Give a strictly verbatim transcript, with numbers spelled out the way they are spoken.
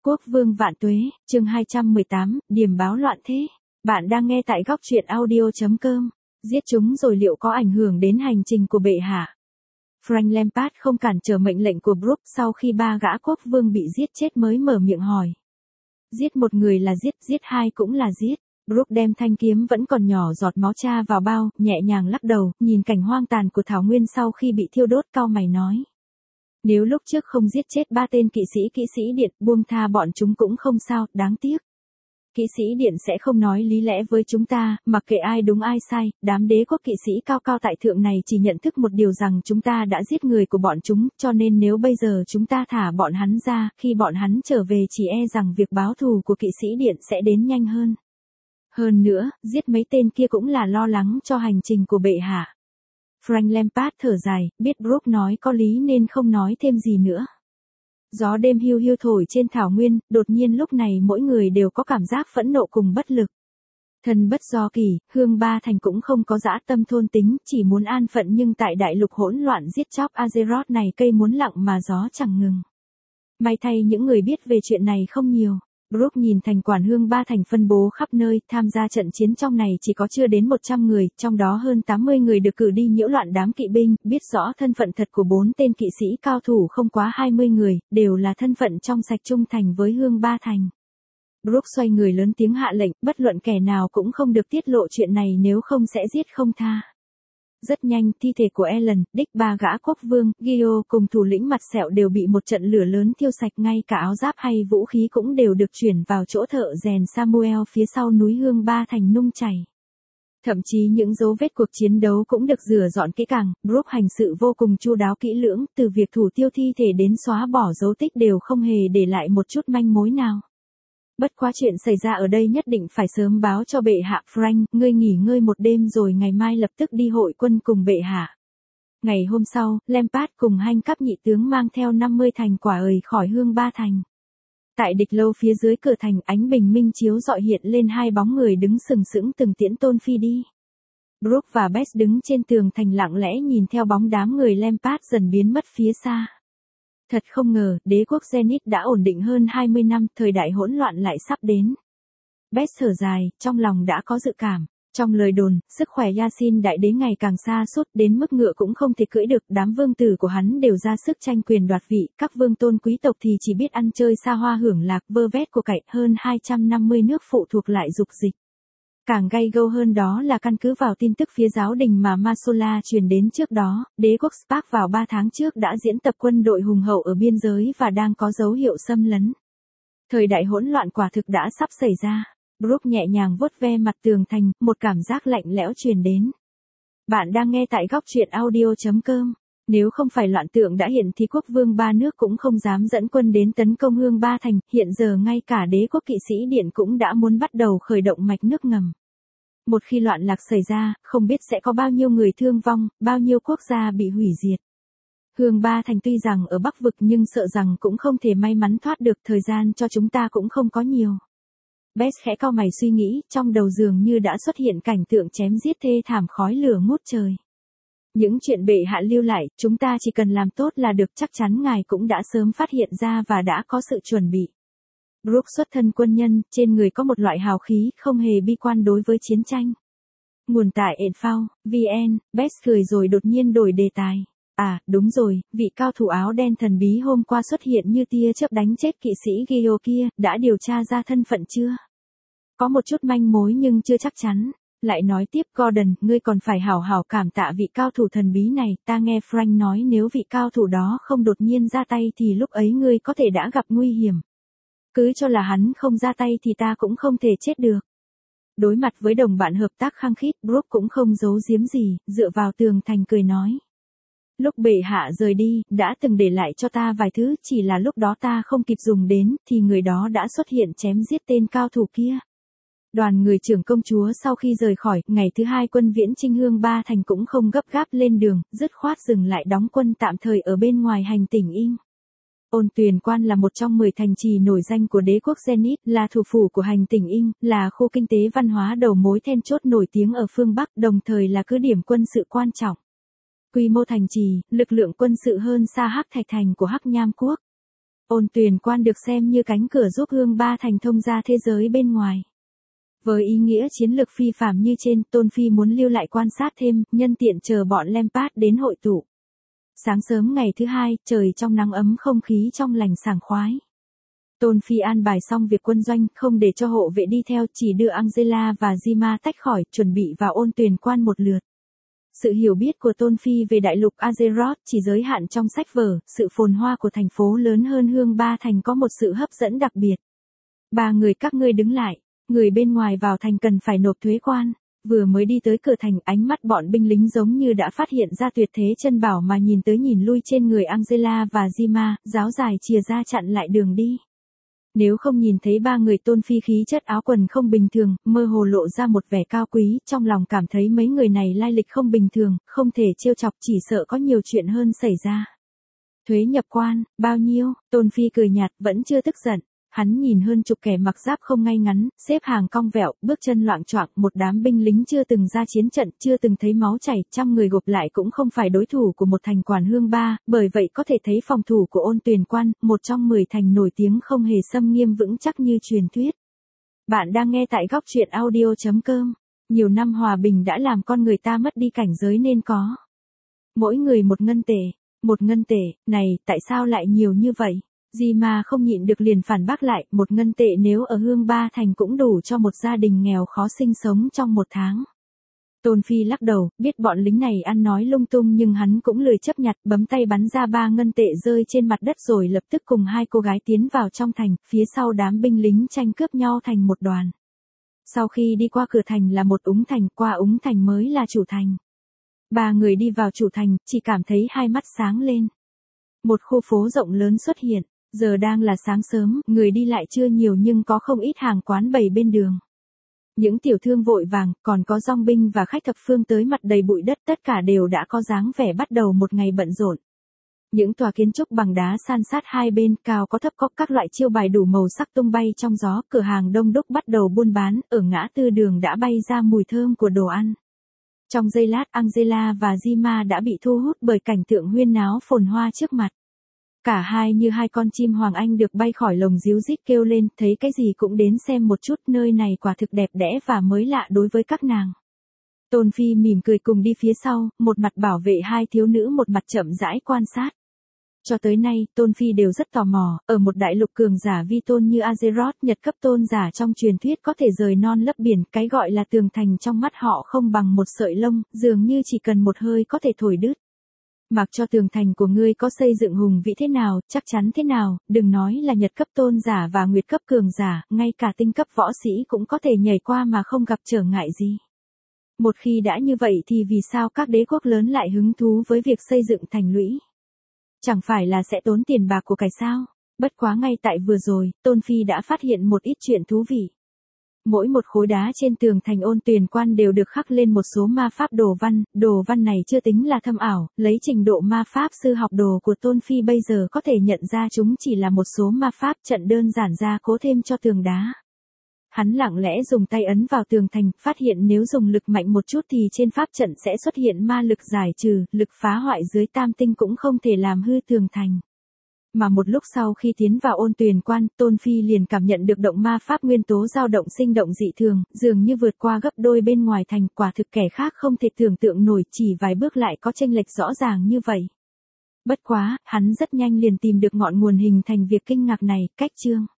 Quốc vương vạn tuế, chương hai trăm mười tám, điểm báo loạn thế. Bạn đang nghe tại góc truyện audio chấm com. Giết chúng rồi liệu có ảnh hưởng đến hành trình của bệ hạ? Frank Lampard không cản trở mệnh lệnh của Brooke sau khi ba gã quốc vương bị giết chết mới mở miệng hỏi. Giết một người là giết, giết hai cũng là giết. Brooke đem thanh kiếm vẫn còn nhỏ giọt máu cha vào bao, nhẹ nhàng lắc đầu, nhìn cảnh hoang tàn của Thảo Nguyên sau khi bị thiêu đốt, cau mày nói. Nếu lúc trước không giết chết ba tên kỵ sĩ kỵ sĩ điện, buông tha bọn chúng cũng không sao, đáng tiếc. Kỵ sĩ điện sẽ không nói lý lẽ với chúng ta, mặc kệ ai đúng ai sai, đám đế quốc kỵ sĩ cao cao tại thượng này chỉ nhận thức một điều rằng chúng ta đã giết người của bọn chúng, cho nên nếu bây giờ chúng ta thả bọn hắn ra, khi bọn hắn trở về chỉ e rằng việc báo thù của kỵ sĩ điện sẽ đến nhanh hơn. Hơn nữa, giết mấy tên kia cũng là lo lắng cho hành trình của bệ hạ. Frank Lampard thở dài, biết Brooke nói có lý nên không nói thêm gì nữa. Gió đêm hiu hiu thổi trên thảo nguyên, đột nhiên lúc này mỗi người đều có cảm giác phẫn nộ cùng bất lực. Thần bất do kỳ, Hương Ba Thành cũng không có dã tâm thôn tính, chỉ muốn an phận nhưng tại đại lục hỗn loạn giết chóc Azeroth này cây muốn lặng mà gió chẳng ngừng. May thay những người biết về chuyện này không nhiều. Brooke nhìn thành quản Hương Ba Thành phân bố khắp nơi, tham gia trận chiến trong này chỉ có chưa đến một trăm người, trong đó hơn tám mươi người được cử đi nhiễu loạn đám kỵ binh, biết rõ thân phận thật của bốn tên kỵ sĩ cao thủ không quá hai mươi người, đều là thân phận trong sạch trung thành với Hương Ba Thành. Brooke xoay người lớn tiếng hạ lệnh, bất luận kẻ nào cũng không được tiết lộ chuyện này nếu không sẽ giết không tha. Rất nhanh, thi thể của Ellen, Dick ba gã quốc vương, Gio cùng thủ lĩnh mặt sẹo đều bị một trận lửa lớn thiêu sạch, ngay cả áo giáp hay vũ khí cũng đều được chuyển vào chỗ thợ rèn Samuel phía sau núi Hương Ba Thành nung chảy. Thậm chí những dấu vết cuộc chiến đấu cũng được rửa dọn kỹ càng, Brooke hành sự vô cùng chu đáo kỹ lưỡng, từ việc thủ tiêu thi thể đến xóa bỏ dấu tích đều không hề để lại một chút manh mối nào. Bất quá chuyện xảy ra ở đây nhất định phải sớm báo cho bệ hạ. Frank, ngươi nghỉ ngơi một đêm rồi ngày mai lập tức đi hội quân cùng bệ hạ. Ngày hôm sau, Lampard cùng Hanh cấp nhị tướng mang theo năm mươi thành quả ời khỏi Hương Ba Thành. Tại địch lâu phía dưới cửa thành, ánh bình minh chiếu rọi hiện lên hai bóng người đứng sừng sững từng tiễn tôn phi đi. Brooke và Bess đứng trên tường thành lặng lẽ nhìn theo bóng đám người Lampard dần biến mất phía xa. Thật không ngờ, đế quốc Zenith đã ổn định hơn hai mươi năm, thời đại hỗn loạn lại sắp đến. Bess thở dài, trong lòng đã có dự cảm. Trong lời đồn, sức khỏe Yasin đại đế ngày càng xa sút đến mức ngựa cũng không thể cưỡi được, đám vương tử của hắn đều ra sức tranh quyền đoạt vị, các vương tôn quý tộc thì chỉ biết ăn chơi xa hoa hưởng lạc vơ vét của cải, hơn hai trăm năm mươi nước phụ thuộc lại dục dịch. Càng gay gâu hơn đó là căn cứ vào tin tức phía giáo đình mà Masola truyền đến trước đó, đế quốc Spark vào ba tháng trước đã diễn tập quân đội hùng hậu ở biên giới và đang có dấu hiệu xâm lấn. Thời đại hỗn loạn quả thực đã sắp xảy ra. Brooke nhẹ nhàng vuốt ve mặt tường thành, một cảm giác lạnh lẽo truyền đến. Bạn đang nghe tại góc truyện audio chấm com. Nếu không phải loạn tượng đã hiện thì quốc vương ba nước cũng không dám dẫn quân đến tấn công Hương Ba Thành, hiện giờ ngay cả đế quốc kỵ sĩ điện cũng đã muốn bắt đầu khởi động mạch nước ngầm. Một khi loạn lạc xảy ra, không biết sẽ có bao nhiêu người thương vong, bao nhiêu quốc gia bị hủy diệt. Hương Ba Thành tuy rằng ở Bắc vực nhưng sợ rằng cũng không thể may mắn thoát được, thời gian cho chúng ta cũng không có nhiều. Bess khẽ cau mày suy nghĩ, trong đầu dường như đã xuất hiện cảnh tượng chém giết thê thảm khói lửa ngút trời. Những chuyện bệ hạ lưu lại, chúng ta chỉ cần làm tốt là được, chắc chắn ngài cũng đã sớm phát hiện ra và đã có sự chuẩn bị. Brooke xuất thân quân nhân, trên người có một loại hào khí, không hề bi quan đối với chiến tranh. Nguồn tại Enfao, vn, Bess cười rồi đột nhiên đổi đề tài. À, đúng rồi, vị cao thủ áo đen thần bí hôm qua xuất hiện như tia chớp đánh chết kỵ sĩ Gio kia, đã điều tra ra thân phận chưa? Có một chút manh mối nhưng chưa chắc chắn. Lại nói tiếp, Gordon, ngươi còn phải hảo hảo cảm tạ vị cao thủ thần bí này, ta nghe Frank nói nếu vị cao thủ đó không đột nhiên ra tay thì lúc ấy ngươi có thể đã gặp nguy hiểm. Cứ cho là hắn không ra tay thì ta cũng không thể chết được. Đối mặt với đồng bạn hợp tác khăng khít, Brooke cũng không giấu giếm gì, dựa vào tường thành cười nói. Lúc bệ hạ rời đi, đã từng để lại cho ta vài thứ, chỉ là lúc đó ta không kịp dùng đến, thì người đó đã xuất hiện chém giết tên cao thủ kia. Đoàn người trưởng công chúa sau khi rời khỏi, ngày thứ hai quân viễn chinh Hương Ba Thành cũng không gấp gáp lên đường, dứt khoát dừng lại đóng quân tạm thời ở bên ngoài hành tỉnh Ing. Ôn Tuyền Quan là một trong mười thành trì nổi danh của đế quốc Zenith, là thủ phủ của hành tỉnh Ing, là khu kinh tế văn hóa đầu mối then chốt nổi tiếng ở phương Bắc, đồng thời là cứ điểm quân sự quan trọng. Quy mô thành trì, lực lượng quân sự hơn xa Hắc Thạch Thành của Hắc Nham Quốc. Ôn Tuyền Quan được xem như cánh cửa giúp Hương Ba Thành thông ra thế giới bên ngoài. Với ý nghĩa chiến lược phi phàm như trên, Tôn Phi muốn lưu lại quan sát thêm, nhân tiện chờ bọn Lampard đến hội tụ. Sáng sớm ngày thứ hai, trời trong nắng ấm, không khí trong lành sảng khoái. Tôn Phi an bài xong việc quân doanh, không để cho hộ vệ đi theo, chỉ đưa Angela và Zima tách khỏi, chuẩn bị vào Ôn Tuyền Quan một lượt. Sự hiểu biết của Tôn Phi về đại lục Azeroth chỉ giới hạn trong sách vở, sự phồn hoa của thành phố lớn hơn Hương Ba Thành có một sự hấp dẫn đặc biệt. Ba người các ngươi đứng lại, người bên ngoài vào thành cần phải nộp thuế quan. Vừa mới đi tới cửa thành, ánh mắt bọn binh lính giống như đã phát hiện ra tuyệt thế chân bảo mà nhìn tới nhìn lui trên người Angela và Zima, giáo dài chìa ra chặn lại đường đi. Nếu không nhìn thấy ba người Tôn Phi khí chất áo quần không bình thường, mơ hồ lộ ra một vẻ cao quý, trong lòng cảm thấy mấy người này lai lịch không bình thường, không thể trêu chọc, chỉ sợ có nhiều chuyện hơn xảy ra. Thuế nhập quan, bao nhiêu? Tôn Phi cười nhạt, vẫn chưa tức giận. Hắn nhìn hơn chục kẻ mặc giáp không ngay ngắn, xếp hàng cong vẹo, bước chân loạng choạng, một đám binh lính chưa từng ra chiến trận, chưa từng thấy máu chảy, trăm người gộp lại cũng không phải đối thủ của một thành quản Hương Ba, bởi vậy có thể thấy phòng thủ của Ôn Tuyền Quan, một trong mười thành nổi tiếng không hề xâm nghiêm vững chắc như truyền thuyết. Bạn đang nghe tại góc truyện audio chấm com. Nhiều năm hòa bình đã làm con người ta mất đi cảnh giới nên có. Mỗi người một ngân tệ, một ngân tệ, này, tại sao lại nhiều như vậy? Zima không nhịn được liền phản bác lại, một ngân tệ nếu ở Hương Ba Thành cũng đủ cho một gia đình nghèo khó sinh sống trong một tháng. Tôn Phi lắc đầu, biết bọn lính này ăn nói lung tung nhưng hắn cũng lười chấp nhặt, bấm tay bắn ra ba ngân tệ rơi trên mặt đất rồi lập tức cùng hai cô gái tiến vào trong thành, phía sau đám binh lính tranh cướp nhau thành một đoàn. Sau khi đi qua cửa thành là một úng thành, qua úng thành mới là chủ thành. Ba người đi vào chủ thành, chỉ cảm thấy hai mắt sáng lên. Một khu phố rộng lớn xuất hiện. Giờ đang là sáng sớm, người đi lại chưa nhiều nhưng có không ít hàng quán bày bên đường. Những tiểu thương vội vàng, còn có dòng binh và khách thập phương tới mặt đầy bụi đất, tất cả đều đã có dáng vẻ bắt đầu một ngày bận rộn. Những tòa kiến trúc bằng đá san sát hai bên, cao có thấp có các loại chiêu bài đủ màu sắc tung bay trong gió, cửa hàng đông đúc bắt đầu buôn bán, ở ngã tư đường đã bay ra mùi thơm của đồ ăn. Trong giây lát, Angela và Zima đã bị thu hút bởi cảnh tượng huyên náo phồn hoa trước mặt. Cả hai như hai con chim hoàng anh được bay khỏi lồng ríu rít kêu lên, thấy cái gì cũng đến xem một chút, nơi này quả thực đẹp đẽ và mới lạ đối với các nàng. Tôn Phi mỉm cười cùng đi phía sau, một mặt bảo vệ hai thiếu nữ, một mặt chậm rãi quan sát. Cho tới nay, Tôn Phi đều rất tò mò, ở một đại lục cường giả vi tôn như Azeroth, nhật cấp tôn giả trong truyền thuyết có thể rời non lấp biển, cái gọi là tường thành trong mắt họ không bằng một sợi lông, dường như chỉ cần một hơi có thể thổi đứt. Mặc cho tường thành của ngươi có xây dựng hùng vĩ thế nào, chắc chắn thế nào, đừng nói là nhật cấp tôn giả và nguyệt cấp cường giả, ngay cả tinh cấp võ sĩ cũng có thể nhảy qua mà không gặp trở ngại gì. Một khi đã như vậy thì vì sao các đế quốc lớn lại hứng thú với việc xây dựng thành lũy? Chẳng phải là sẽ tốn tiền bạc của cải sao? Bất quá ngay tại vừa rồi, Tôn Phi đã phát hiện một ít chuyện thú vị. Mỗi một khối đá trên tường thành Ôn Tuyền Quan đều được khắc lên một số ma pháp đồ văn, đồ văn này chưa tính là thâm ảo, lấy trình độ ma pháp sư học đồ của Tôn Phi bây giờ có thể nhận ra chúng chỉ là một số ma pháp trận đơn giản ra cố thêm cho tường đá. Hắn lặng lẽ dùng tay ấn vào tường thành, phát hiện nếu dùng lực mạnh một chút thì trên pháp trận sẽ xuất hiện ma lực giải trừ, lực phá hoại dưới tam tinh cũng không thể làm hư tường thành. Mà một lúc sau khi tiến vào Ôn Tuyền Quan, Tôn Phi liền cảm nhận được động ma pháp nguyên tố dao động sinh động dị thường, dường như vượt qua gấp đôi bên ngoài thành, quả thực kẻ khác không thể tưởng tượng nổi, chỉ vài bước lại có chênh lệch rõ ràng như vậy. Bất quá, hắn rất nhanh liền tìm được ngọn nguồn hình thành việc kinh ngạc này, cách chương.